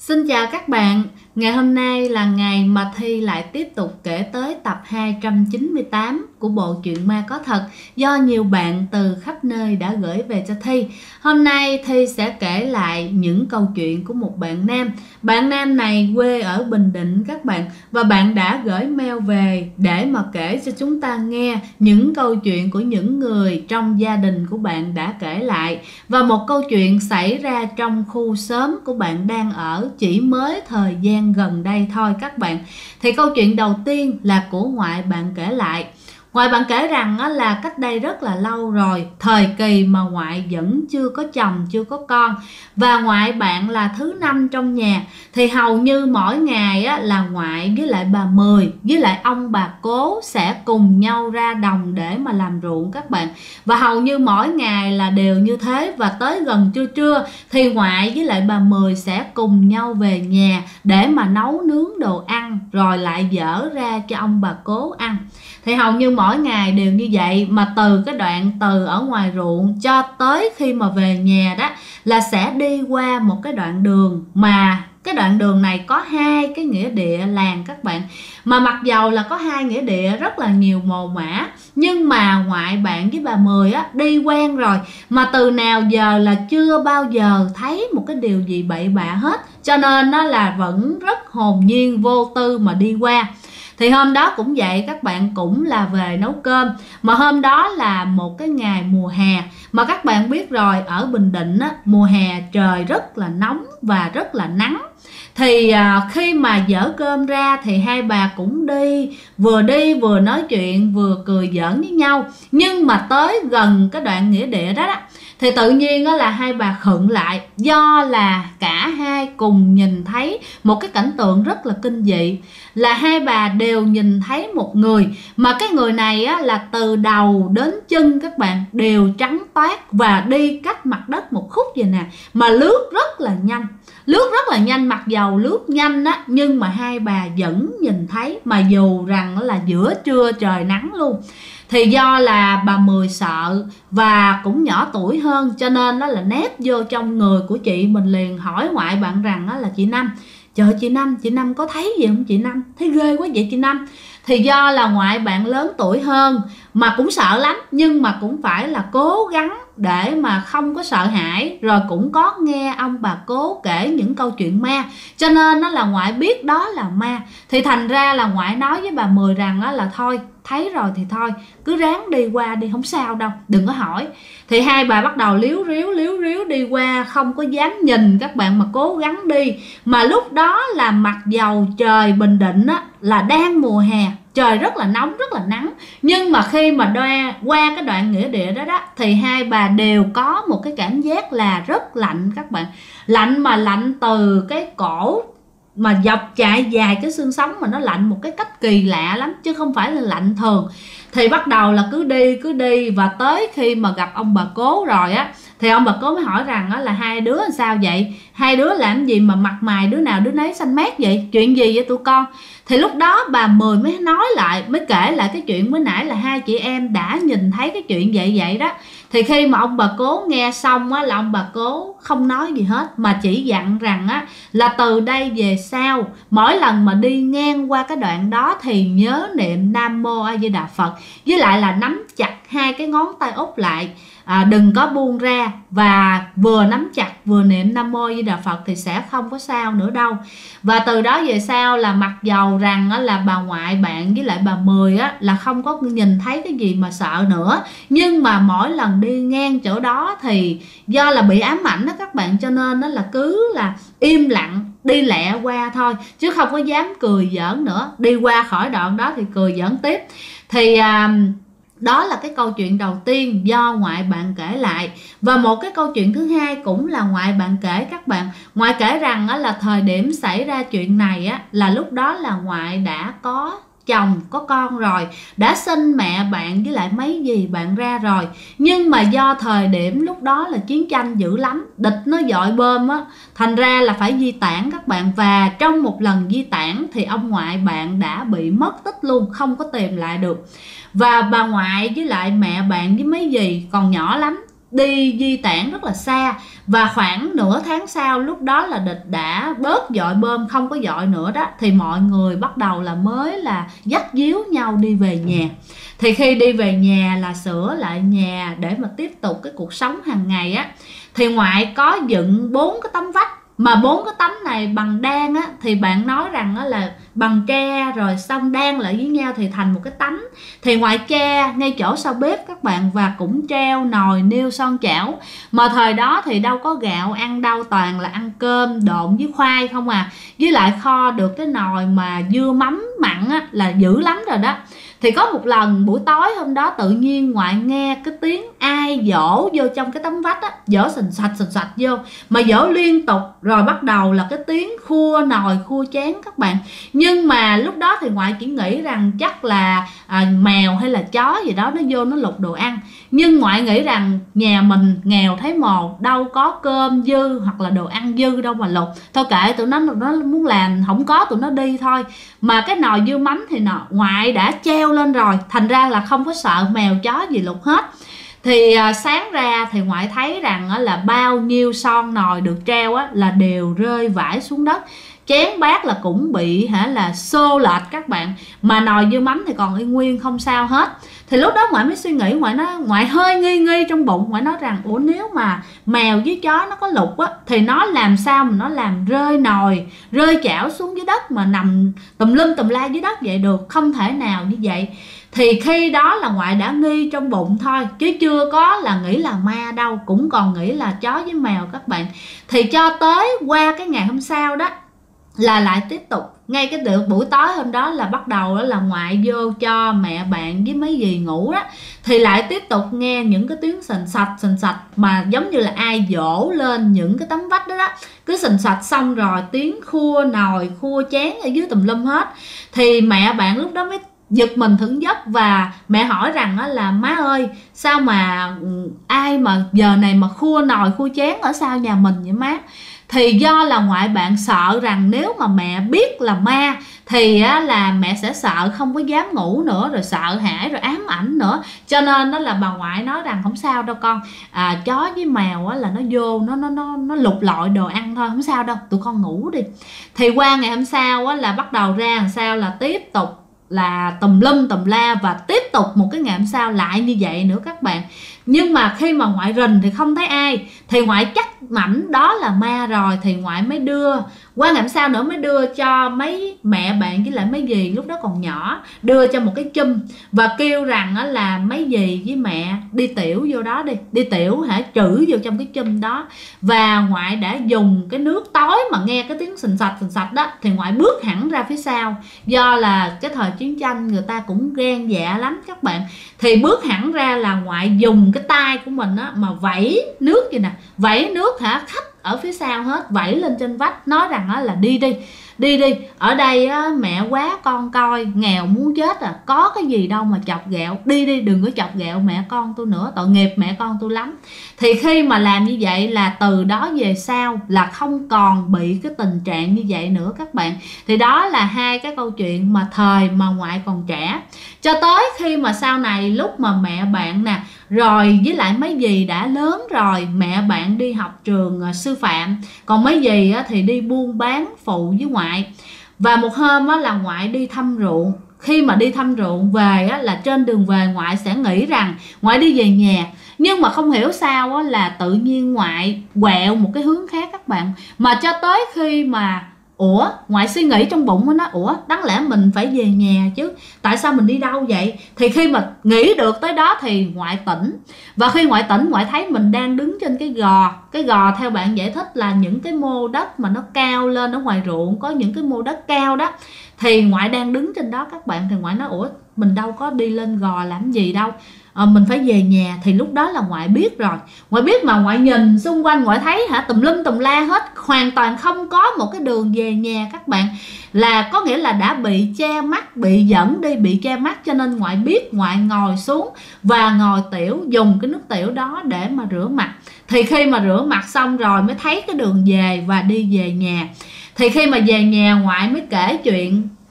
Xin chào các bạn, ngày hôm nay là ngày mà Thi lại tiếp tục kể tới tập 298 của bộ truyện ma có thật do nhiều bạn từ khắp nơi đã gửi về cho Thi. Hôm nay Thi sẽ kể lại những câu chuyện của một bạn nam. Bạn nam này quê ở Bình Định các bạn, và bạn đã gửi mail về để mà kể cho chúng ta nghe những câu chuyện của những người trong gia đình của bạn đã kể lại. Và một câu chuyện xảy ra trong khu xóm của bạn đang ở chỉ mới thời gian gần đây thôi các bạn. Thì câu chuyện đầu tiên là của ngoại bạn kể lại. Ngoại bạn kể rằng là cách đây rất là lâu rồi, thời kỳ mà ngoại vẫn chưa có chồng, chưa có con, và ngoại bạn là thứ năm trong nhà. Thì hầu như mỗi ngày là ngoại với lại bà Mười với lại ông bà Cố sẽ cùng nhau ra đồng để mà làm ruộng các bạn. Và hầu như mỗi ngày là đều như thế, và tới gần trưa trưa thì ngoại với lại bà Mười sẽ cùng nhau về nhà để mà nấu nướng đồ ăn rồi lại dỡ ra cho ông bà Cố ăn. Thì hầu như mỗi ngày đều như vậy, mà từ cái đoạn từ ở ngoài ruộng cho tới khi mà về nhà đó là sẽ đi qua một cái đoạn đường, mà cái đoạn đường này có hai cái nghĩa địa làng các bạn. Mà mặc dầu là có hai nghĩa địa rất là nhiều mồ mả, nhưng mà ngoại bạn với bà Mười đi quen rồi, mà từ nào giờ là chưa bao giờ thấy một cái điều gì bậy bạ hết, cho nên nó là vẫn rất hồn nhiên vô tư mà đi qua. Thì hôm đó cũng vậy các bạn, cũng là về nấu cơm. Mà hôm đó là một cái ngày mùa hè. Mà các bạn biết rồi, ở Bình Định mùa hè trời rất là nóng và rất là nắng. Thì khi mà dỡ cơm ra thì hai bà cũng đi vừa nói chuyện vừa cười giỡn với nhau. Nhưng mà tới gần cái đoạn nghĩa địa đó thì tự nhiên là hai bà khựng lại, do là cả hai cùng nhìn thấy một cái cảnh tượng rất là kinh dị. Là hai bà đều nhìn thấy một người, mà cái người này là từ đầu đến chân các bạn đều trắng toát, và đi cách mặt đất một khúc vậy nè, mà lướt rất là nhanh. Mặc dầu lướt nhanh nhưng mà hai bà vẫn nhìn thấy, mà dù rằng là giữa trưa trời nắng luôn. Thì do là bà Mười sợ và cũng nhỏ tuổi hơn, cho nên nó là nép vô trong người của chị mình, liền hỏi ngoại bạn rằng là chị Năm, trời chị Năm có thấy gì không chị Năm? Thấy ghê quá vậy chị Năm. Thì do là ngoại bạn lớn tuổi hơn mà cũng sợ lắm, nhưng mà cũng phải là cố gắng để mà không có sợ hãi, rồi cũng có nghe ông bà Cố kể những câu chuyện ma, cho nên nó là ngoại biết đó là ma. Thì thành ra là ngoại nói với bà Mười rằng là thôi, thấy rồi thì thôi, cứ ráng đi qua đi, không sao đâu, đừng có hỏi. Thì hai bà bắt đầu liếu riếu đi qua, không có dám nhìn các bạn, mà cố gắng đi. Mà lúc đó là mặc dầu trời Bình Định là đang mùa hè, trời rất là nóng, rất là nắng, nhưng mà khi mà qua cái đoạn nghĩa địa đó thì hai bà đều có một cái cảm giác là rất lạnh các bạn. Lạnh mà lạnh từ cái cổ mà dọc chạy dài cái xương sống, mà nó lạnh một cái cách kỳ lạ lắm, chứ không phải là lạnh thường. Thì bắt đầu là cứ đi và tới khi mà gặp ông bà Cố rồi thì ông bà Cố mới hỏi rằng là hai đứa làm sao vậy, hai đứa làm gì mà mặt mày đứa nào đứa nấy xanh mét vậy, chuyện gì vậy tụi con? Thì lúc đó bà Mười mới nói lại, mới kể lại cái chuyện mới nãy là hai chị em đã nhìn thấy cái chuyện vậy đó. Thì khi mà ông bà Cố nghe xong là ông bà Cố không nói gì hết, mà chỉ dặn rằng là từ đây về sau mỗi lần mà đi ngang qua cái đoạn đó thì nhớ niệm Nam Mô A Di Đà Phật, với lại là nắm chặt hai cái ngón tay út lại, đừng có buông ra, và vừa nắm chặt vừa niệm Nam Mô A Di Đà Phật thì sẽ không có sao nữa đâu. Và từ đó về sau là mặc dầu rằng là bà ngoại bạn với lại bà Mười là không có nhìn thấy cái gì mà sợ nữa, nhưng mà mỗi lần đi ngang chỗ đó thì do là bị ám ảnh các bạn, cho nên là cứ là im lặng đi lẹ qua thôi, chứ không có dám cười giỡn nữa. Đi qua khỏi đoạn đó thì cười giỡn tiếp. Thì đó là cái câu chuyện đầu tiên do ngoại bạn kể lại. Và một cái câu chuyện thứ hai cũng là ngoại bạn kể các bạn. Ngoại kể rằng là thời điểm xảy ra chuyện này là lúc đó là ngoại đã có chồng có con rồi, đã sinh mẹ bạn với lại mấy dì bạn ra rồi. Nhưng mà do thời điểm lúc đó là chiến tranh dữ lắm, địch nó dội bom thành ra là phải di tản các bạn. Và trong một lần di tản thì ông ngoại bạn đã bị mất tích luôn, không có tìm lại được. Và bà ngoại với lại mẹ bạn với mấy dì còn nhỏ lắm, đi di tản rất là xa. Và khoảng nửa tháng sau, lúc đó là địch đã bớt dội bom, không có dội nữa đó, thì mọi người bắt đầu là mới là dắt díu nhau đi về nhà. Thì khi đi về nhà là sửa lại nhà để mà tiếp tục cái cuộc sống hàng ngày á, thì ngoại có dựng 4 cái tấm vách, mà 4 cái tấm này bằng đan á, thì bạn nói rằng á là bằng tre rồi xong đan lại với nhau thì thành một cái tấm. Thì ngoại tre ngay chỗ sau bếp các bạn, và cũng treo nồi niêu son chảo. Mà thời đó thì đâu có gạo ăn đâu, toàn là ăn cơm độn với khoai không à, với lại kho được cái nồi mà dưa mắm mặn á là dữ lắm rồi đó. Thì có một lần buổi tối hôm đó tự nhiên ngoại nghe cái tiếng ai dỗ vô trong cái tấm vách á, dỗ sình sạch vô, mà dỗ liên tục, rồi bắt đầu là cái tiếng khua nồi khua chén các bạn. Nhưng mà lúc đó thì ngoại chỉ nghĩ rằng chắc là mèo hay là chó gì đó nó vô nó lục đồ ăn. Nhưng ngoại nghĩ rằng nhà mình nghèo thấy mồ, đâu có cơm dư hoặc là đồ ăn dư đâu mà lục, thôi kệ tụi nó muốn làm không có tụi nó đi thôi. Mà cái nồi dưa mắm thì ngoại đã treo lên rồi, thành ra là không có sợ mèo chó gì lục hết. Thì sáng ra thì ngoại thấy rằng là bao nhiêu son nồi được treo á là đều rơi vãi xuống đất, chén bát là cũng bị là xô lệch các bạn, mà nồi dưa mắm thì còn y nguyên không sao hết. Thì lúc đó ngoại mới suy nghĩ, ngoại hơi nghi trong bụng. Ngoại nói rằng ủa, nếu mà mèo với chó nó có lục á thì nó làm sao mà nó làm rơi nồi rơi chảo xuống dưới đất mà nằm tùm lum tùm la dưới đất vậy được, không thể nào như vậy. Thì khi đó là ngoại đã nghi trong bụng thôi, chứ chưa có là nghĩ là ma đâu, cũng còn nghĩ là chó với mèo các bạn. Thì cho tới qua cái ngày hôm sau đó là lại tiếp tục, ngay cái buổi tối hôm đó là bắt đầu đó là ngoại vô cho mẹ bạn với mấy dì ngủ đó, thì lại tiếp tục nghe những cái tiếng sình sạch mà giống như là ai dỗ lên những cái tấm vách đó, cứ sình sạch, xong rồi tiếng khua nồi khua chén ở dưới tùm lum hết. Thì mẹ bạn lúc đó mới giật mình thững giấc, và mẹ hỏi rằng là má ơi, sao mà ai mà giờ này mà khua nồi khua chén ở sau nhà mình vậy má? Thì do là ngoại bạn sợ rằng nếu mà mẹ biết là ma thì là mẹ sẽ sợ, không có dám ngủ nữa, rồi sợ hãi, rồi ám ảnh nữa. Cho nên đó là bà ngoại nói rằng không sao đâu con, chó với mèo là nó vô nó lục lọi đồ ăn thôi, không sao đâu, tụi con ngủ đi. Thì qua ngày hôm sau là bắt đầu ra làm sao là tiếp tục là tùm lum tùm la, và tiếp tục một cái ngày hôm sau lại như vậy nữa các bạn. Nhưng mà khi mà ngoại rình thì không thấy ai, thì ngoại chắc mảnh đó là ma rồi, thì ngoại mới đưa qua ngày hôm sau nữa, mới đưa cho mấy mẹ bạn với lại mấy dì lúc đó còn nhỏ, đưa cho một cái chum và kêu rằng là mấy dì với mẹ đi tiểu vô đó đi tiểu trữ vô trong cái chum đó. Và ngoại đã dùng cái nước tối mà nghe cái tiếng sình sạch đó, thì ngoại bước hẳn ra phía sau, do là cái thời chiến tranh người ta cũng gan dạ lắm các bạn. Thì bước hẳn ra là ngoại dùng cái tay của mình mà vẩy nước vậy nè, vẩy nước khách ở phía sau hết, vẩy lên trên vách, nói rằng là đi ở đây mẹ quá con coi, nghèo muốn chết có cái gì đâu mà chọc ghẹo, đi đừng có chọc ghẹo mẹ con tôi nữa, tội nghiệp mẹ con tôi lắm. Thì khi mà làm như vậy là từ đó về sau là không còn bị cái tình trạng như vậy nữa các bạn. Thì đó là hai cái câu chuyện mà thời mà ngoại còn trẻ. Cho tới khi mà sau này lúc mà mẹ bạn nè, rồi với lại mấy dì đã lớn rồi, mẹ bạn đi học trường sư phạm, còn mấy dì thì đi buôn bán phụ với ngoại. Và một hôm là ngoại đi thăm ruộng. Khi mà đi thăm ruộng về là trên đường về ngoại sẽ nghĩ rằng ngoại đi về nhà, nhưng mà không hiểu sao là tự nhiên ngoại quẹo một cái hướng khác các bạn. Mà cho tới khi mà ngoại suy nghĩ trong bụng nó, đáng lẽ mình phải về nhà chứ, tại sao mình đi đâu vậy? Thì khi mà nghĩ được tới đó thì ngoại tỉnh. Và khi ngoại tỉnh, ngoại thấy mình đang đứng trên cái gò theo bạn giải thích là những cái mô đất mà nó cao lên ở ngoài ruộng, có những cái mô đất cao đó, thì ngoại đang đứng trên đó các bạn. Thì ngoại nói mình đâu có đi lên gò làm gì đâu, mình phải về nhà. Thì lúc đó là ngoại biết rồi, ngoại biết mà ngoại nhìn xung quanh ngoại thấy tùm lum tùm la hết, hoàn toàn không có một cái đường về nhà các bạn. Là có nghĩa là đã bị che mắt, bị dẫn đi, bị che mắt. Cho nên ngoại biết, ngoại ngồi xuống và ngồi tiểu, dùng cái nước tiểu đó để mà rửa mặt. Thì khi mà rửa mặt xong rồi mới thấy cái đường về và đi về nhà. Thì khi mà về nhà ngoại mới kể chuyện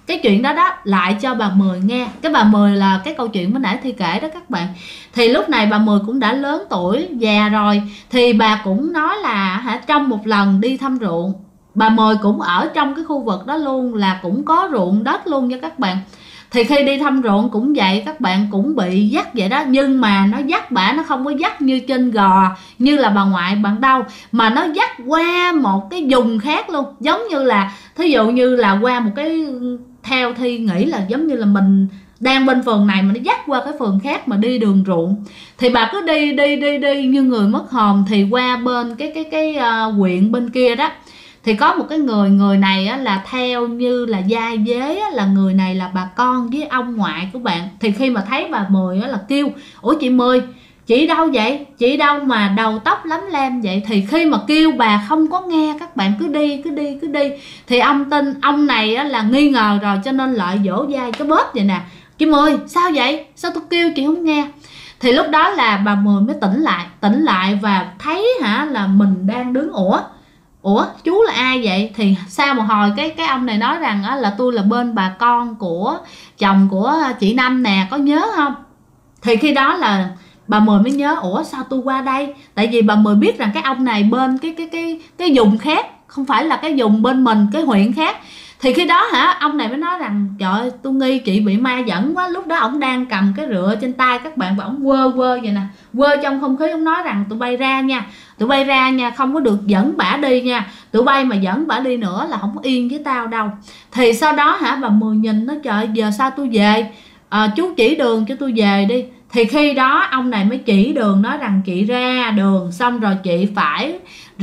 cái chuyện đó đó lại cho bà Mười nghe. Cái bà Mười là cái câu chuyện mới nãy Thi kể đó các bạn. Thì lúc này bà Mười cũng đã lớn tuổi già rồi, thì bà cũng nói là trong một lần đi thăm ruộng, bà Mười cũng ở trong cái khu vực đó luôn, là cũng có ruộng đất luôn nha các bạn. Thì khi đi thăm ruộng cũng vậy các bạn, cũng bị dắt vậy đó, nhưng mà nó dắt bả, nó không có dắt như trên gò như là bà ngoại bạn đâu, mà nó dắt qua một cái vùng khác luôn. Giống như là thí dụ như là qua một cái, theo Thi nghĩ là giống như là mình đang bên phường này mà nó dắt qua cái phường khác mà đi đường ruộng. Thì bà cứ đi như người mất hồn. Thì qua bên cái huyện bên kia đó, thì có một cái người này á, là theo như là gia dế á, là người này là bà con với ông ngoại của bạn. Thì khi mà thấy bà Mười á, là kêu ủa chị Mười, chị đâu vậy, chị đâu mà đầu tóc lắm lem vậy. Thì khi mà kêu bà không có nghe các bạn, cứ đi. Thì ông này á, là nghi ngờ rồi, cho nên lại vỗ vai cái bóp vậy nè: chị Mười sao vậy, sao tôi kêu chị không nghe? Thì lúc đó là bà Mười mới tỉnh lại và thấy là mình đang đứng. Ủa chú là ai vậy? Thì sau một hồi cái ông này nói rằng là tôi là bên bà con của chồng của chị Năm nè, có nhớ không? Thì khi đó là bà Mười mới nhớ, ủa sao tôi qua đây? Tại vì bà Mười biết rằng cái ông này bên cái vùng khác, không phải là cái vùng bên mình, cái huyện khác. Thì khi đó ông này mới nói rằng trời ơi, tôi nghi chị bị ma dẫn quá. Lúc đó ổng đang cầm cái rựa trên tay các bạn, và ổng quơ vậy nè, quơ trong không khí. Ổng nói rằng tụi bay ra nha, không có được dẫn bả đi nha, tụi bay mà dẫn bả đi nữa là không có yên với tao đâu. Thì sau đó bà Mười nhìn nó, trời giờ sao tôi về, chú chỉ đường cho tôi về đi. Thì khi đó ông này mới chỉ đường, nói rằng chị ra đường xong rồi chị phải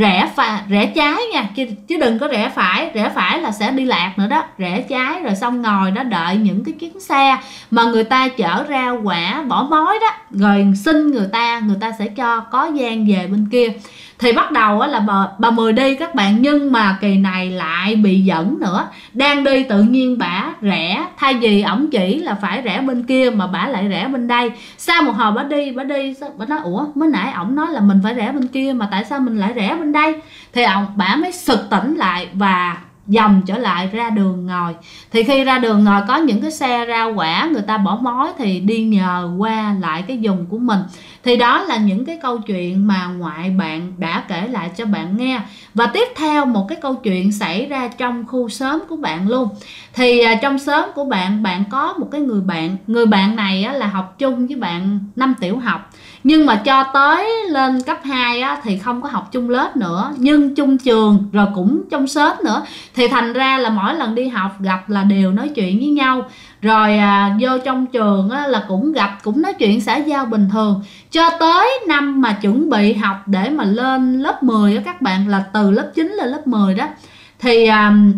rẽ trái nha, chứ đừng có rẽ phải là sẽ đi lạc nữa đó. Rẽ trái rồi xong ngồi đó đợi những cái chuyến xe mà người ta chở ra quả bỏ mối đó, rồi xin người ta sẽ cho có gian về bên kia. Thì bắt đầu là bà Mười đi các bạn, nhưng mà kỳ này lại bị dẫn nữa. Đang đi tự nhiên bả rẽ, thay vì ổng chỉ là phải rẽ bên kia mà bả lại rẽ bên đây. Sau một hồi bả đi bả nói ủa mới nãy ổng nói là mình phải rẽ bên kia mà tại sao mình lại rẽ bên đây? Thì bả mới sực tỉnh lại và dòng trở lại ra đường ngồi. Thì khi ra đường ngồi có những cái xe rau quả người ta bỏ mối thì đi nhờ qua lại cái vùng của mình. Thì đó là những cái câu chuyện mà ngoại bạn đã kể lại cho bạn nghe. Và tiếp theo một cái câu chuyện xảy ra trong khu xóm của bạn luôn. Thì trong xóm của bạn có một cái người bạn này là học chung với bạn năm tiểu học, nhưng mà cho tới lên cấp 2 thì không có học chung lớp nữa, nhưng chung trường rồi cũng trong xóm nữa. Thì thành ra là mỗi lần đi học gặp là đều nói chuyện với nhau. Rồi vô trong trường là cũng gặp, cũng nói chuyện xã giao bình thường. Cho tới năm mà chuẩn bị học để mà lên lớp 10 đó các bạn, là từ lớp 9 lên lớp 10 đó. Thì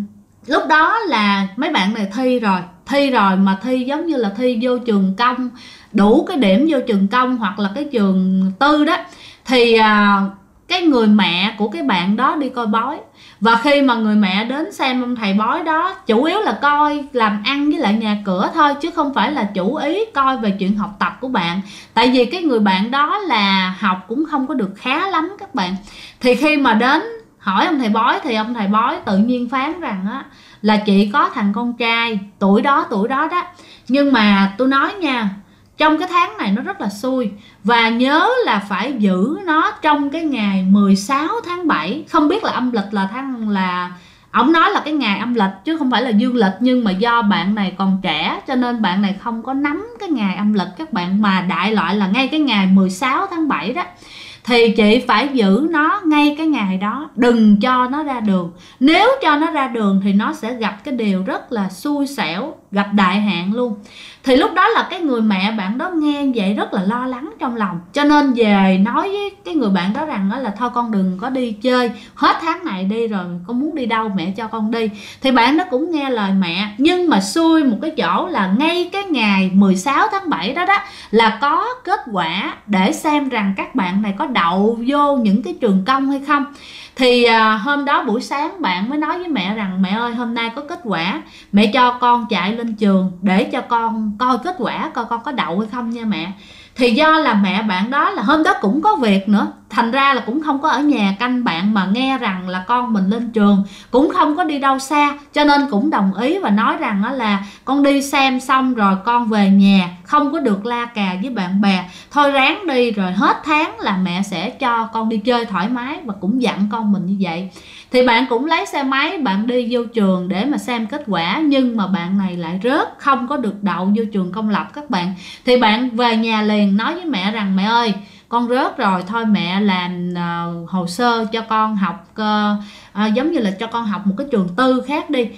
lúc đó là mấy bạn này thi rồi mà thi giống như là thi vô trường công, đủ cái điểm vô trường công hoặc là cái trường tư đó. Thì cái người mẹ của cái bạn đó đi coi bói. Và khi mà người mẹ đến xem ông thầy bói đó, chủ yếu là coi làm ăn với lại nhà cửa thôi, chứ không phải là chủ ý coi về chuyện học tập của bạn. Tại vì cái người bạn đó là học cũng không có được khá lắm các bạn. Thì khi mà đến hỏi ông thầy bói thì ông thầy bói tự nhiên phán rằng là chị có thằng con trai tuổi đó đó. Nhưng mà tôi nói nha, trong cái tháng này nó rất là xui, và nhớ là phải giữ nó trong cái ngày 16 tháng 7. Không biết là âm lịch là ổng nói là cái ngày âm lịch chứ không phải là dương lịch. Nhưng mà do bạn này còn trẻ cho nên bạn này không có nắm cái ngày âm lịch các bạn, mà đại loại là ngay cái ngày 16 tháng 7 đó. Thì chị phải giữ nó ngay cái ngày đó, đừng cho nó ra đường. Nếu cho nó ra đường thì nó sẽ gặp cái điều rất là xui xẻo, gặp đại hạn luôn. Thì lúc đó là cái người mẹ bạn đó nghe vậy rất là lo lắng trong lòng, cho nên về nói với cái người bạn đó rằng là thôi con đừng có đi chơi, hết tháng này đi rồi con muốn đi đâu mẹ cho con đi. Thì bạn đó cũng nghe lời mẹ, nhưng mà xui một cái chỗ là ngay cái ngày 16 tháng 7 đó là có kết quả để xem rằng các bạn này có đậu vô những cái trường công hay không. Thì hôm đó buổi sáng bạn mới nói với mẹ rằng mẹ ơi hôm nay có kết quả, mẹ cho con chạy lên trường để cho con coi kết quả coi con có đậu hay không nha mẹ. Thì do là mẹ bạn đó là hôm đó cũng có việc nữa, thành ra là cũng không có ở nhà canh bạn, mà nghe rằng là con mình lên trường cũng không có đi đâu xa, cho nên cũng đồng ý và nói rằng là con đi xem xong rồi con về nhà, không có được la cà với bạn bè, thôi ráng đi rồi hết tháng là mẹ sẽ cho con đi chơi thoải mái, và cũng dặn con mình như vậy. Thì bạn cũng lấy xe máy bạn đi vô trường để mà xem kết quả, nhưng mà bạn này lại rớt, không có được đậu vô trường công lập các bạn. Thì bạn về nhà liền nói với mẹ rằng mẹ ơi, con rớt rồi, thôi mẹ làm hồ sơ cho con học, giống như là cho con học một cái trường tư khác đi.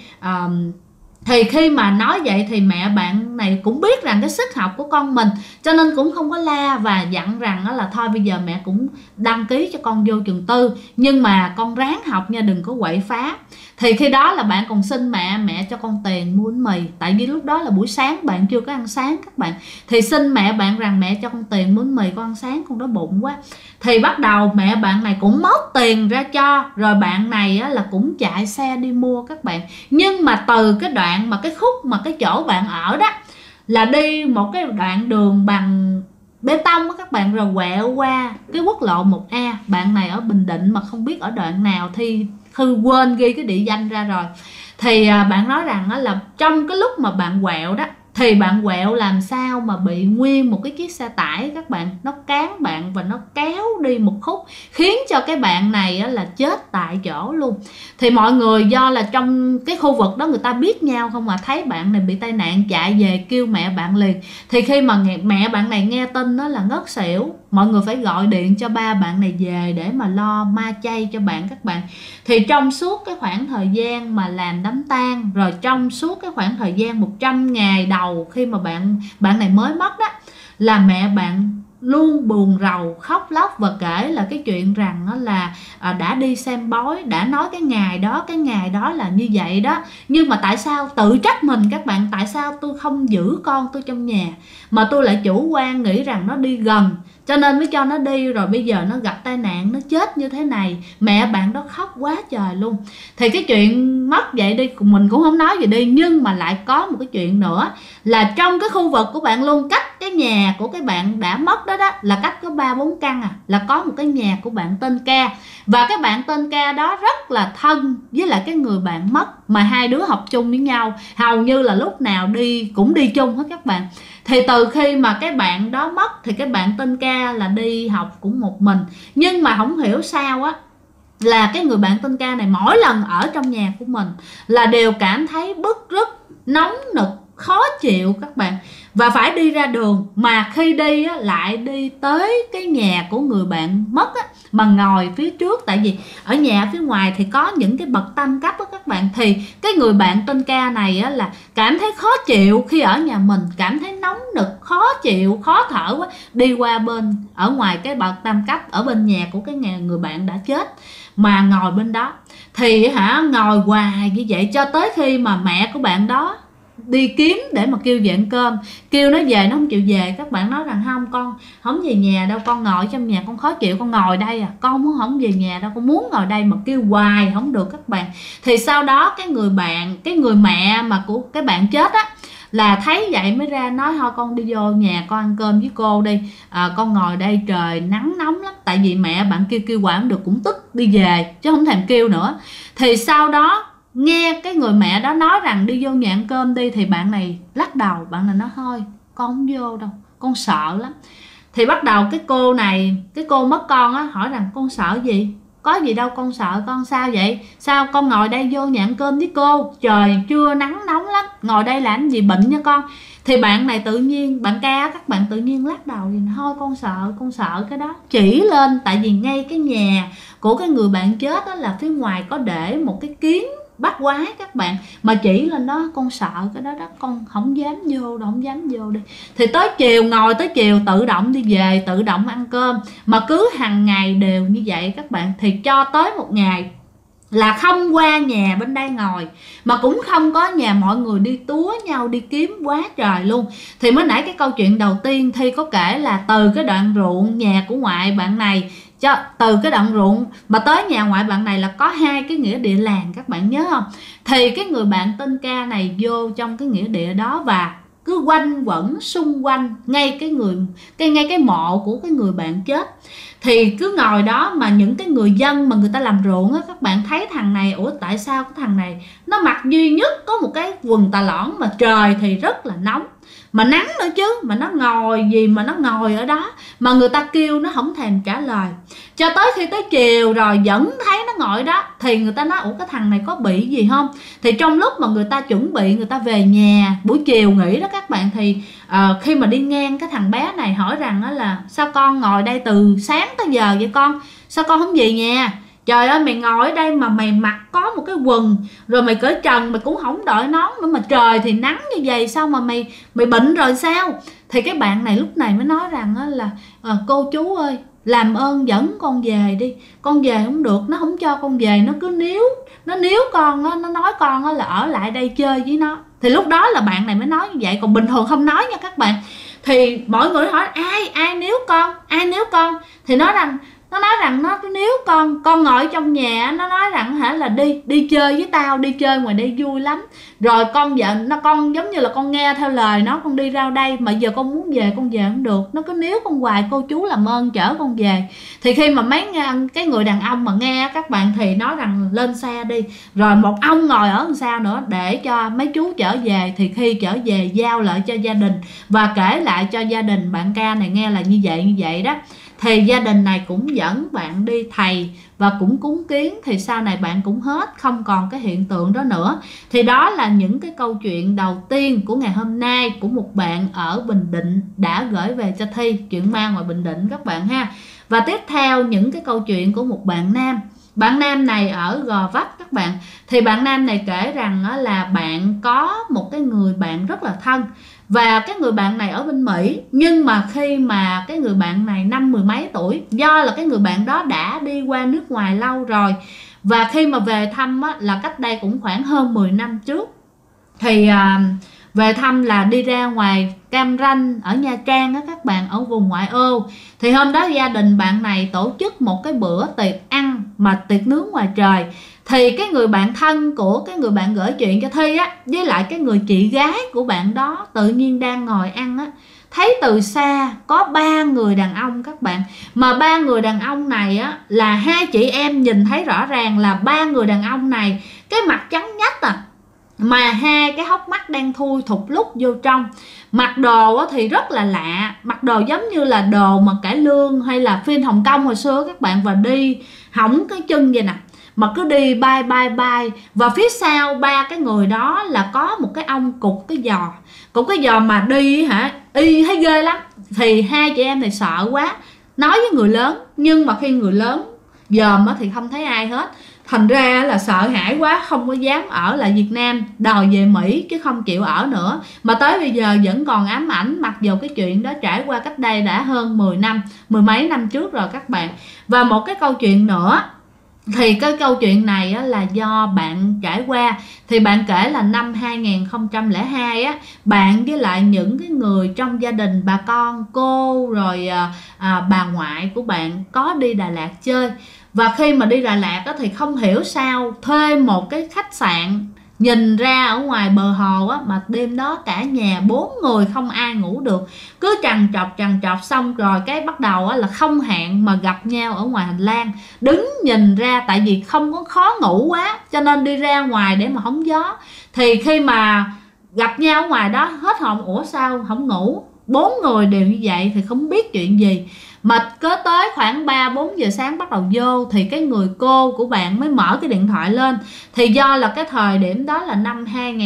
Thì khi mà nói vậy thì mẹ bạn này cũng biết rằng cái sức học của con mình, cho nên cũng không có la, và dặn rằng là thôi bây giờ mẹ cũng đăng ký cho con vô trường tư, nhưng mà con ráng học nha, đừng có quậy phá. Thì khi đó là bạn còn xin mẹ cho con tiền mua bánh mì, tại vì lúc đó là buổi sáng bạn chưa có ăn sáng các bạn. Thì xin mẹ bạn rằng mẹ cho con tiền mua bánh mì con ăn sáng, con đói bụng quá. Thì bắt đầu mẹ bạn này cũng móc tiền ra cho, rồi bạn này là cũng chạy xe đi mua các bạn. Nhưng mà từ cái đoạn mà cái khúc mà cái chỗ bạn ở đó là đi một cái đoạn đường bằng bê tông á các bạn, rồi quẹo qua cái quốc lộ 1A. Bạn này ở Bình Định mà không biết ở đoạn nào, thì quên ghi cái địa danh ra rồi. Thì bạn nói rằng là trong cái lúc mà bạn quẹo đó, thì bạn quẹo làm sao mà bị nguyên một cái chiếc xe tải các bạn, nó cán bạn và nó kéo đi một khúc, khiến cho cái bạn này là chết tại chỗ luôn. Thì mọi người do là trong cái khu vực đó người ta biết nhau không, mà thấy bạn này bị tai nạn chạy về kêu mẹ bạn liền. Thì khi mà mẹ bạn này nghe tin đó là ngất xỉu, mọi người phải gọi điện cho ba bạn này về để mà lo ma chay cho bạn các bạn. Thì trong suốt cái khoảng thời gian mà làm đám tang, rồi trong suốt cái khoảng thời gian 100 ngày đầu khi mà bạn này mới mất đó, là mẹ bạn luôn buồn rầu khóc lóc và kể là cái chuyện rằng là đã đi xem bói, đã nói cái ngày đó là như vậy đó, nhưng mà tại sao tự trách mình các bạn, tại sao tôi không giữ con tôi trong nhà mà tôi lại chủ quan nghĩ rằng nó đi gần cho nên mới cho nó đi, rồi bây giờ nó gặp tai nạn nó chết như thế này. Mẹ bạn đó khóc quá trời luôn. Thì cái chuyện mất vậy đi mình cũng không nói gì đi, nhưng mà lại có một cái chuyện nữa là trong cái khu vực của bạn luôn, cách cái nhà của cái bạn đã mất đó là cách có 3-4 căn là có một cái nhà của bạn tên Ca. Và cái bạn tên Ca đó rất là thân với lại cái người bạn mất, mà hai đứa học chung với nhau, hầu như là lúc nào cũng đi chung hết các bạn. Thì từ khi mà cái bạn đó mất thì cái bạn tên Ca là đi học cũng một mình. Nhưng mà không hiểu sao là cái người bạn tên Ca này mỗi lần ở trong nhà của mình là đều cảm thấy bứt rứt, nóng nực, khó chịu các bạn, và phải đi ra đường. Mà khi đi lại đi tới cái nhà của người bạn mất mà ngồi phía trước, tại vì ở nhà phía ngoài thì có những cái bậc tam cấp các bạn. Thì cái người bạn tên Ca này là cảm thấy khó chịu khi ở nhà mình, cảm thấy nóng nực, khó chịu, khó thở quá, đi qua bên ở ngoài cái bậc tam cấp ở bên nhà của cái người bạn đã chết mà ngồi bên đó. Thì ngồi hoài như vậy cho tới khi mà mẹ của bạn đó đi kiếm để mà kêu về ăn cơm, kêu nó về nó không chịu về. Các bạn nói rằng không, con không về nhà đâu, con ngồi trong nhà con khó chịu, con ngồi đây con muốn không về nhà đâu, con muốn ngồi đây, mà kêu hoài không được các bạn. Thì sau đó cái người mẹ mà của cái bạn chết là thấy vậy mới ra nói thôi con đi vô nhà con ăn cơm với cô đi, con ngồi đây trời nắng nóng lắm. Tại vì mẹ bạn kêu hoài không được, cũng tức đi về chứ không thèm kêu nữa. Thì sau đó nghe cái người mẹ đó nói rằng đi vô nhà ăn cơm đi, thì bạn này lắc đầu, bạn này nói thôi con không vô đâu, con sợ lắm. Thì bắt đầu cái cô mất con hỏi rằng con sợ gì, có gì đâu con sợ, con sao vậy, sao con ngồi đây vô nhà ăn cơm với cô, trời trưa nắng nóng lắm, ngồi đây làm gì bệnh nha con. Thì bạn này tự nhiên, bạn Ca các bạn tự nhiên lắc đầu, thôi con sợ cái đó, chỉ lên. Tại vì ngay cái nhà của cái người bạn chết là phía ngoài có để một cái kiến bắt quái các bạn, mà chỉ lên đó, con sợ cái đó con không dám vô đâu, không dám vô đi. Thì tới chiều, ngồi tới chiều tự động đi về, tự động ăn cơm, mà cứ hàng ngày đều như vậy các bạn. Thì cho tới một ngày là không qua nhà bên đây ngồi, mà cũng không có nhà mọi người đi túa nhau đi kiếm quá trời luôn. Thì mới nãy cái câu chuyện đầu tiên Thi có kể là từ cái đoạn ruộng nhà của ngoại bạn này, từ cái đoạn ruộng mà tới nhà ngoại bạn này là có 2 cái nghĩa địa làng, các bạn nhớ không? Thì cái người bạn tên Ca này vô trong cái nghĩa địa đó, và cứ quanh quẩn xung quanh ngay cái mộ của cái người bạn chết. Thì cứ ngồi đó mà những cái người dân mà người ta làm ruộng á, các bạn thấy thằng này, ủa tại sao cái thằng này nó mặc duy nhất có một cái quần tà lõn mà trời thì rất là nóng, mà nắng nữa chứ, mà nó ngồi gì mà nó ngồi ở đó, mà người ta kêu nó không thèm trả lời. Cho tới khi tới chiều rồi vẫn thấy nó ngồi đó, thì người ta nói ủa cái thằng này có bị gì không. Thì trong lúc mà người ta chuẩn bị người ta về nhà buổi chiều nghỉ đó các bạn, thì khi mà đi ngang cái thằng bé này hỏi rằng đó là sao con ngồi đây từ sáng tới giờ vậy con, sao con không về nhà? Trời ơi, mày ngồi ở đây mà mày mặc có một cái quần, rồi mày cởi trần, mày cũng không đội nón nữa, mà trời thì nắng như vậy, sao mà mày bệnh rồi sao? Thì cái bạn này lúc này mới nói rằng là cô chú ơi, làm ơn dẫn con về đi, con về không được, nó không cho con về, nó cứ níu con, nó nói con là ở lại đây chơi với nó. Thì lúc đó là bạn này mới nói như vậy, còn bình thường không nói nha các bạn. Thì mọi người hỏi ai níu con, thì nó nói rằng nó níu con ngồi trong nhà, nó nói rằng là đi chơi với tao, đi chơi ngoài đây vui lắm, rồi con giống như là con nghe theo lời nó, con đi ra đây, mà giờ con muốn về con về không được, nó cứ níu con hoài, cô chú làm ơn chở con về. Thì khi mà mấy cái người đàn ông mà nghe các bạn thì nói rằng lên xe đi, rồi một ông ngồi ở đằng sau nữa để cho mấy chú chở về. Thì khi chở về giao lại cho gia đình và kể lại cho gia đình bạn ca này nghe là như vậy đó. Thì gia đình này cũng dẫn bạn đi thầy và cũng cúng kiến, thì sau này bạn cũng hết, không còn cái hiện tượng đó nữa. Thì đó là những cái câu chuyện đầu tiên của ngày hôm nay của một bạn ở Bình Định đã gửi về cho Thi, chuyện ma ngoài Bình Định các bạn ha. Và tiếp theo những cái câu chuyện của một bạn nam. Bạn nam này ở Gò Vấp các bạn. Thì bạn nam này kể rằng là bạn có một cái người bạn rất là thân, và cái người bạn này ở bên Mỹ, nhưng mà khi mà cái người bạn này năm mười mấy tuổi, do là cái người bạn đó đã đi qua nước ngoài lâu rồi, và khi mà về thăm là cách đây cũng khoảng hơn 10 năm trước. Thì về thăm là đi ra ngoài Cam Ranh ở Nha Trang á các bạn, ở vùng ngoại ô. Thì hôm đó gia đình bạn này tổ chức một cái bữa tiệc ăn, mà tiệc nướng ngoài trời. Thì cái người bạn thân của cái người bạn gửi chuyện cho Thi á, với lại cái người chị gái của bạn đó tự nhiên đang ngồi ăn á, thấy từ xa có 3 người đàn ông các bạn. Mà 3 người đàn ông này á là hai chị em nhìn thấy rõ ràng là 3 người đàn ông này cái mặt trắng nhách mà hai cái hốc mắt đang thui thụt lút vô trong. Mặc đồ thì rất là lạ, mặc đồ giống như là đồ mà cải lương hay là phim Hồng Kông hồi xưa các bạn, và đi hỏng cái chân vậy nè, mà cứ đi bay. Và phía sau 3 cái người đó là có một cái ông cục cái giò mà đi y thấy ghê lắm. Thì hai chị em thì sợ quá, nói với người lớn, nhưng mà khi người lớn dòm thì không thấy ai hết. Thành ra là sợ hãi quá, không có dám ở lại Việt Nam, đòi về Mỹ chứ không chịu ở nữa. Mà tới bây giờ vẫn còn ám ảnh, mặc dù cái chuyện đó trải qua cách đây đã hơn 10 năm, mười mấy năm trước rồi các bạn. Và một cái câu chuyện nữa, thì cái câu chuyện này là do bạn trải qua. Thì bạn kể là năm 2002 á, bạn với lại những cái người trong gia đình, bà con, cô, rồi bà ngoại của bạn có đi Đà Lạt chơi. Và khi mà đi Đà Lạt thì không hiểu sao thuê một cái khách sạn nhìn ra ở ngoài bờ hồ á, mà đêm đó cả nhà 4 người không ai ngủ được, cứ trằn trọc xong rồi cái bắt đầu là không hẹn mà gặp nhau ở ngoài hành lang, đứng nhìn ra, tại vì không có khó ngủ quá cho nên đi ra ngoài để mà hóng gió. Thì khi mà gặp nhau ở ngoài đó hết hồn, ủa sao không ngủ, 4 người đều như vậy thì không biết chuyện gì. Mà có tới khoảng 3-4 giờ sáng bắt đầu vô, thì cái người cô của bạn mới mở cái điện thoại lên. Thì do là cái thời điểm đó là năm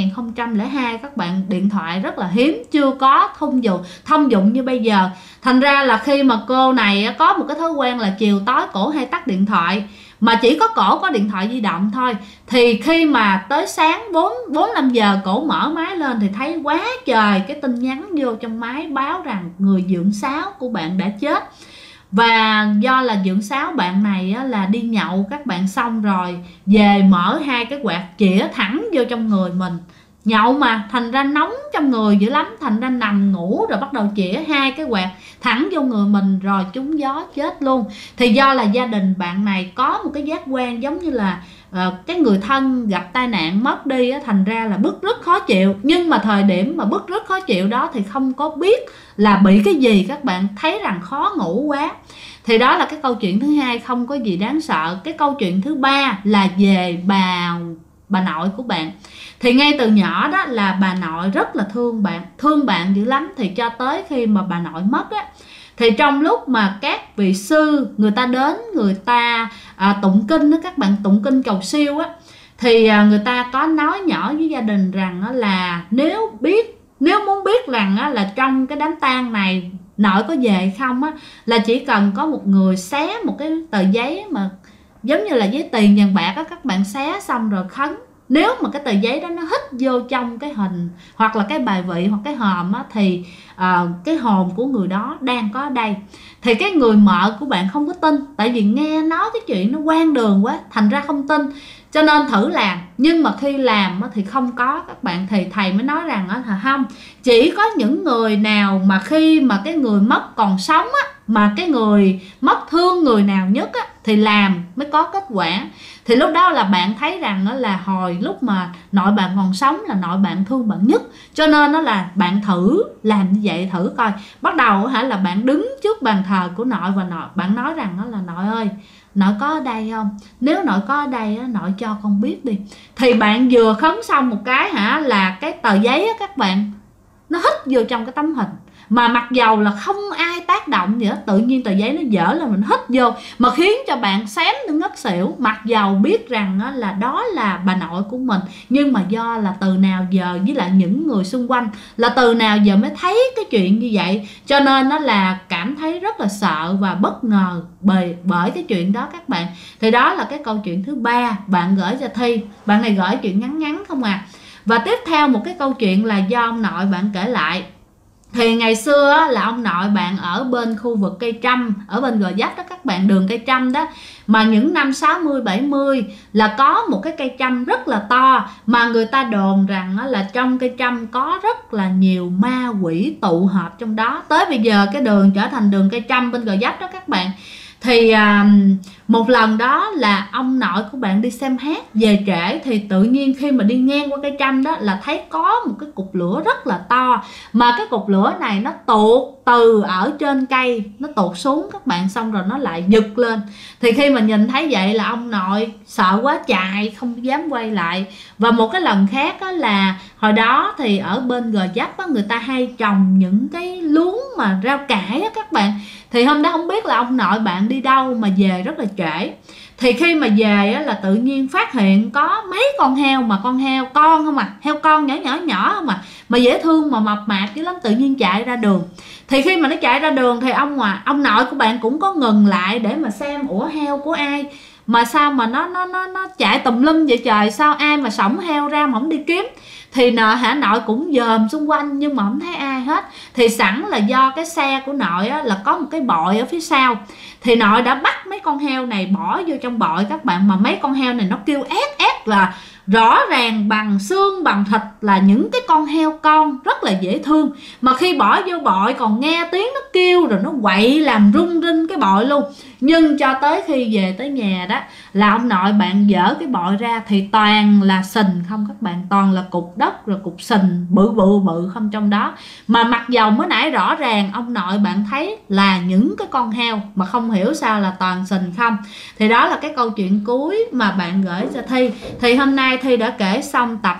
2002 các bạn, điện thoại rất là hiếm, chưa có thông dụng như bây giờ. Thành ra là khi mà cô này có một cái thói quen là chiều tối cổ hay tắt điện thoại, mà chỉ có cổ có điện thoại di động thôi. Thì khi mà tới sáng 4-5 giờ cổ mở máy lên thì thấy quá trời cái tin nhắn vô trong máy báo rằng người dưỡng sáo của bạn đã chết. Và do là dưỡng sáo bạn này là đi nhậu các bạn, xong rồi về mở hai cái quạt chĩa thẳng vô trong người mình. Nhậu mà thành ra nóng trong người dữ lắm, thành ra nằm ngủ rồi bắt đầu chĩa hai cái quạt thẳng vô người mình rồi trúng gió chết luôn. Thì do là gia đình bạn này có một cái giác quan giống như là cái người thân gặp tai nạn mất đi á, thành ra là bứt rứt khó chịu. Nhưng mà thời điểm mà bứt rứt khó chịu đó thì không có biết là bị cái gì, các bạn thấy rằng khó ngủ quá. Thì đó là cái câu chuyện thứ hai, không có gì đáng sợ. Cái câu chuyện thứ ba là về bà nội của bạn. Thì ngay từ nhỏ đó là bà nội rất là thương bạn dữ lắm. Thì cho tới khi mà bà nội mất á, thì trong lúc mà các vị sư người ta đến, người ta tụng kinh đó, các bạn tụng kinh cầu siêu á, thì người ta có nói nhỏ với gia đình rằng là nếu muốn biết rằng là trong cái đám tang này nội có về hay không á, là chỉ cần có một người xé một cái tờ giấy mà giống như là giấy tiền vàng bạc á, các bạn xé xong rồi khấn. Nếu mà cái tờ giấy đó nó hít vô trong cái hình hoặc là cái bài vị hoặc cái hòm á, thì cái hồn của người đó đang có ở đây. Thì cái người mợ của bạn không có tin, tại vì nghe nói cái chuyện nó hoang đường quá, thành ra không tin, cho nên thử làm. Nhưng mà khi làm thì không có, các bạn. Thì thầy mới nói rằng là không, chỉ có những người nào mà khi mà cái người mất còn sống á, mà cái người mất thương người nào nhất á, thì làm mới có kết quả. Thì lúc đó là bạn thấy rằng là hồi lúc mà nội bạn còn sống là nội bạn thương bạn nhất, cho nên đó là bạn thử làm như vậy thử coi. Bắt đầu là bạn đứng trước bàn thờ của nội và bạn nói rằng là nội ơi, nội có ở đây không? Nếu nội có ở đây nội cho con biết đi. Thì bạn vừa khấn xong một cái là cái tờ giấy các bạn, nó hít vô trong cái tấm hình. Mà mặc dầu là không ai tác động gì hết, tự nhiên tờ giấy nó dở là mình hít vô, mà khiến cho bạn xém đến ngất xỉu. Mặc dầu biết rằng là đó là bà nội của mình, nhưng mà do là từ nào giờ với lại những người xung quanh là từ nào giờ mới thấy cái chuyện như vậy, cho nên nó là cảm thấy rất là sợ và bất ngờ bởi cái chuyện đó các bạn. Thì đó là cái câu chuyện thứ ba bạn gửi cho Thi. Bạn này gửi chuyện ngắn ngắn không à. Và tiếp theo một cái câu chuyện là do ông nội bạn kể lại. Thì ngày xưa là ông nội bạn ở bên khu vực cây Trâm, ở bên Gò Vấp đó các bạn, đường cây Trâm đó. Mà những năm 60, 70 là có một cái cây Trâm rất là to, mà người ta đồn rằng là trong cây Trâm có rất là nhiều ma quỷ tụ họp trong đó. Tới bây giờ cái đường trở thành đường cây Trâm bên Gò Vấp đó các bạn. Thì một lần đó là ông nội của bạn đi xem hát về trễ, thì tự nhiên khi mà đi ngang qua cây Trâm đó là thấy có một cái cục lửa rất là to, mà cái cục lửa này nó tuột từ ở trên cây, nó tuột xuống các bạn, xong rồi nó lại giật lên. Thì khi mà nhìn thấy vậy là ông nội sợ quá chạy, không dám quay lại. Và một cái lần khác là hồi đó thì ở bên Gò Vấp người ta hay trồng những cái luống mà rau cải các bạn. Thì hôm đó không biết là ông nội bạn đi đâu mà về rất là trễ. Thì khi mà về là tự nhiên phát hiện có mấy con heo, mà con heo con không à, heo con nhỏ không à, mà dễ thương mà mập mạp dữ lắm, tự nhiên chạy ra đường. Thì khi mà nó chạy ra đường thì ông nội của bạn cũng có ngừng lại để mà xem ủa heo của ai mà sao mà nó chạy tùm lum vậy trời, sao ai mà sổng heo ra mà không đi kiếm. Thì nội cũng dòm xung quanh nhưng mà không thấy ai hết. Thì sẵn là do cái xe của nội là có một cái bội ở phía sau, thì nội đã bắt mấy con heo này bỏ vô trong bội các bạn. Mà mấy con heo này nó kêu ét ét là rõ ràng bằng xương bằng thịt, là những cái con heo con rất là dễ thương. Mà khi bỏ vô bội còn nghe tiếng nó kêu rồi nó quậy làm rung rinh cái bội luôn. Nhưng cho tới khi về tới nhà đó là ông nội bạn dỡ cái bội ra thì toàn là sình không các bạn, toàn là cục đất rồi cục sình bự không trong đó. Mà mặc dầu mới nãy rõ ràng ông nội bạn thấy là những cái con heo, mà không hiểu sao là toàn sình không. Thì đó là cái câu chuyện cuối mà bạn gửi cho Thi. Thì hôm nay Thi đã kể xong tập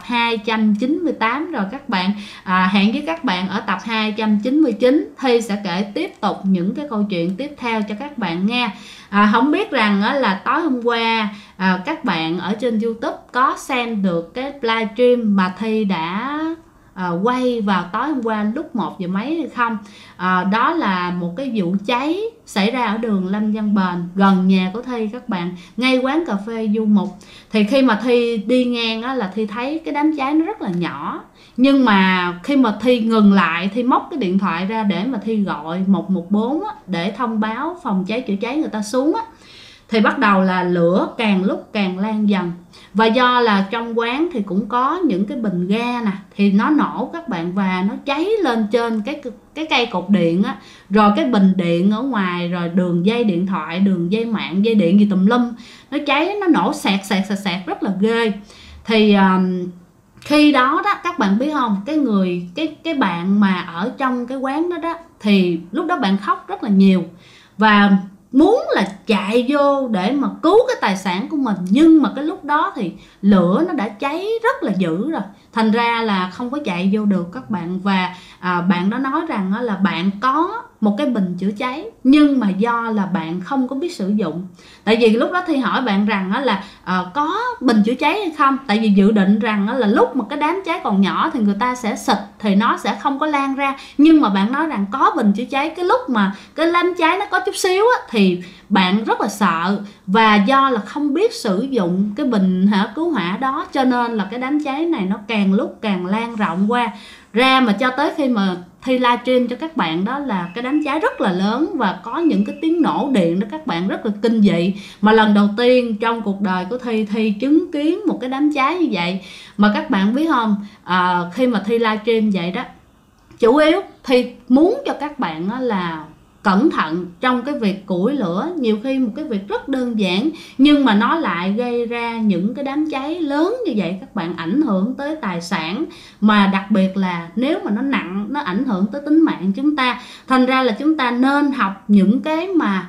298 rồi các bạn. Hẹn với các bạn ở tập 299. Thi sẽ kể tiếp tục những cái câu chuyện tiếp theo cho các bạn nghe. Không biết rằng là tối hôm qua các bạn ở trên YouTube có xem được cái livestream mà Thi đã quay vào tối hôm qua lúc 1 giờ mấy hay không. Đó là một cái vụ cháy xảy ra ở đường Lâm Văn Bền gần nhà của Thi các bạn, ngay quán cà phê Du Mục. Thì khi mà Thi đi ngang là Thi thấy cái đám cháy nó rất là nhỏ, nhưng mà khi mà Thi ngừng lại, Thi móc cái điện thoại ra để mà Thi gọi 114 để thông báo phòng cháy chữa cháy người ta xuống thì bắt đầu là lửa càng lúc càng lan dần. Và do là trong quán thì cũng có những cái bình ga nè, thì nó nổ các bạn, và nó cháy lên trên cái cây cột điện á, rồi cái bình điện ở ngoài, rồi đường dây điện thoại, đường dây mạng, dây điện gì tùm lum, nó cháy, nó nổ sẹt rất là ghê. Thì khi đó đó các bạn biết không, cái bạn mà ở trong cái quán đó đó, thì lúc đó bạn khóc rất là nhiều và muốn là chạy vô để mà cứu cái tài sản của mình, nhưng mà cái lúc đó thì lửa nó đã cháy rất là dữ rồi, thành ra là không có chạy vô được các bạn. Và bạn đó nói rằng là bạn có một cái bình chữa cháy, nhưng mà do là bạn không có biết sử dụng. Tại vì lúc đó Thi hỏi bạn rằng là có bình chữa cháy hay không, tại vì dự định rằng là lúc mà cái đám cháy còn nhỏ thì người ta sẽ xịt thì nó sẽ không có lan ra, nhưng mà bạn nói rằng có bình chữa cháy. Cái lúc mà cái đám cháy nó có chút xíu á, thì bạn rất là sợ, và do là không biết sử dụng cái bình cứu hỏa đó, cho nên là cái đám cháy này nó càng lúc càng lan rộng qua ra, mà cho tới khi mà Thi livestream cho các bạn đó là cái đám cháy rất là lớn và có những cái tiếng nổ điện đó các bạn, rất là kinh dị. Mà lần đầu tiên trong cuộc đời của Thi chứng kiến một cái đám cháy như vậy. Mà các bạn biết không, khi mà Thi livestream vậy đó, chủ yếu Thi muốn cho các bạn là cẩn thận trong cái việc củi lửa. Nhiều khi một cái việc rất đơn giản nhưng mà nó lại gây ra những cái đám cháy lớn như vậy các bạn, ảnh hưởng tới tài sản, mà đặc biệt là nếu mà nó nặng, nó ảnh hưởng tới tính mạng chúng ta. Thành ra là chúng ta nên học những cái mà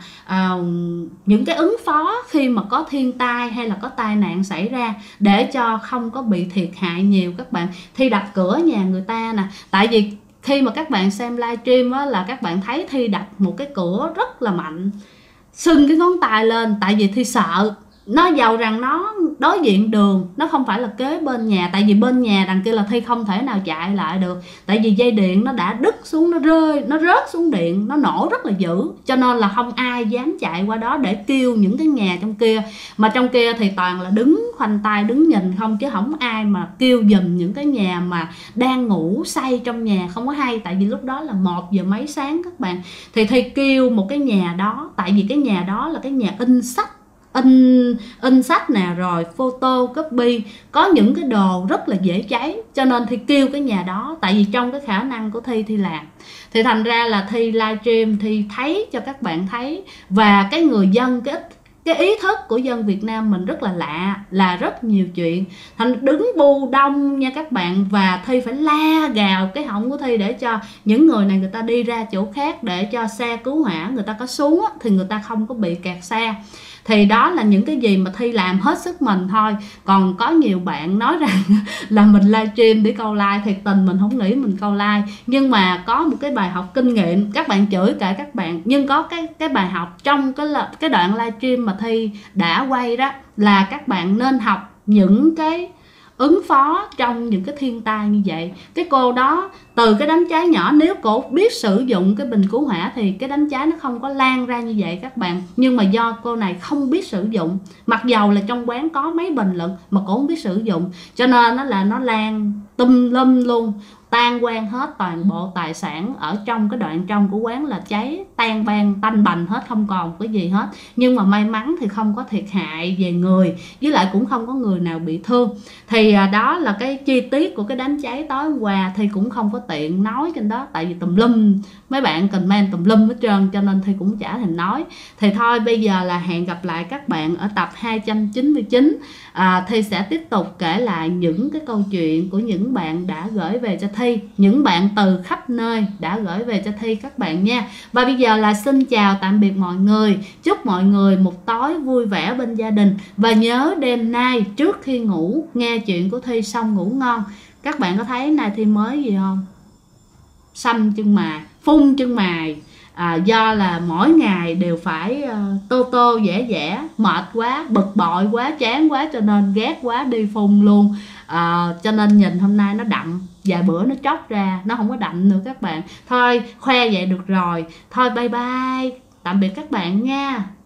những cái ứng phó khi mà có thiên tai hay là có tai nạn xảy ra, để cho không có bị thiệt hại nhiều các bạn. Thi đập cửa nhà người ta nè, tại vì khi mà các bạn xem livestream á, là các bạn thấy Thi đập một cái cửa rất là mạnh, sưng cái ngón tay lên, tại vì Thi sợ. Nó dầu rằng nó đối diện đường, nó không phải là kế bên nhà, tại vì bên nhà đằng kia là Thi không thể nào chạy lại được, tại vì dây điện nó đã đứt xuống, nó rớt xuống điện, nó nổ rất là dữ, cho nên là không ai dám chạy qua đó để kêu những cái nhà trong kia. Mà trong kia thì toàn là đứng khoanh tay đứng nhìn không, chứ không ai mà kêu giùm những cái nhà mà đang ngủ say trong nhà, không có hay. Tại vì lúc đó là 1 giờ mấy sáng các bạn, thì Thi kêu một cái nhà đó, tại vì cái nhà đó là cái nhà in sách, in sách nè, rồi photo copy, có những cái đồ rất là dễ cháy, cho nên Thi kêu cái nhà đó. Tại vì trong cái khả năng của Thi làm, thì thành ra là Thi livestream, Thi thấy cho các bạn thấy. Và cái người dân, cái ý thức của dân Việt Nam mình rất là lạ, là rất nhiều chuyện thành đứng bu đông nha các bạn, và Thi phải la gào cái họng của Thi để cho những người này người ta đi ra chỗ khác, để cho xe cứu hỏa người ta có xuống thì người ta không có bị kẹt xe. Thì đó là những cái gì mà Thi làm hết sức mình thôi. Còn có nhiều bạn nói rằng là mình livestream để câu like, thiệt tình mình không nghĩ mình câu like, nhưng mà có một cái bài học kinh nghiệm. Các bạn chửi cả các bạn, nhưng có cái bài học trong cái đoạn livestream mà Thi đã quay đó, là các bạn nên học những cái ứng phó trong những cái thiên tai như vậy. Cái cô đó từ cái đám cháy nhỏ, nếu cô biết sử dụng cái bình cứu hỏa thì cái đám cháy nó không có lan ra như vậy các bạn. Nhưng mà do cô này không biết sử dụng, mặc dầu là trong quán có mấy bình lận mà cô không biết sử dụng, cho nên nó lan tùm lum luôn, tan quang hết toàn bộ tài sản ở trong cái đoạn trong của quán, là cháy tan ban tanh bành hết, không còn cái gì hết. Nhưng mà may mắn thì không có thiệt hại về người, với lại cũng không có người nào bị thương. Thì đó là cái chi tiết của cái đám cháy tối hôm qua. Thì cũng không có tiện nói trên đó, tại vì tùm lum, mấy bạn comment tùm lum hết trơn, cho nên Thi cũng chả thèm nói. Thì thôi bây giờ là hẹn gặp lại các bạn ở tập 299. Thi sẽ tiếp tục kể lại những cái câu chuyện của những bạn đã gửi về cho Thi, những bạn từ khắp nơi đã gửi về cho Thi các bạn nha. Và bây giờ là xin chào tạm biệt mọi người, chúc mọi người một tối vui vẻ bên gia đình, và nhớ đêm nay trước khi ngủ nghe chuyện của Thi xong ngủ ngon. Các bạn có thấy nay Thi mới gì không? Xăm chân mày, phun chân mày. Do là mỗi ngày đều phải tô vẽ, mệt quá, bực bội quá, chán quá, cho nên ghét quá đi phun luôn. Cho nên nhìn hôm nay nó đậm, vài bữa nó chóc ra nó không có đậm nữa các bạn. Thôi khoe vậy được rồi, thôi bye bye, tạm biệt các bạn nha.